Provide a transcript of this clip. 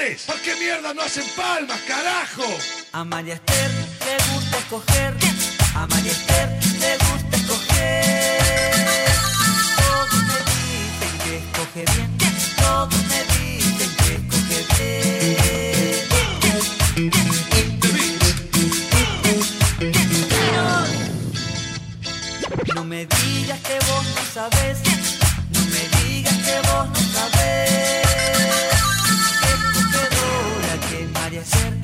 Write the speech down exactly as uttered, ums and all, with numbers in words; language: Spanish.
tres. ¿Por qué mierda no hacen palmas, carajo? A María Esther le gusta escoger, a María Esther le gusta escoger. Todos me dicen que escoge bien, todos me dicen que escoge bien. No me digas que vos no sabés, no me digas que vos no sabés. Qué escogedora que es María Esther.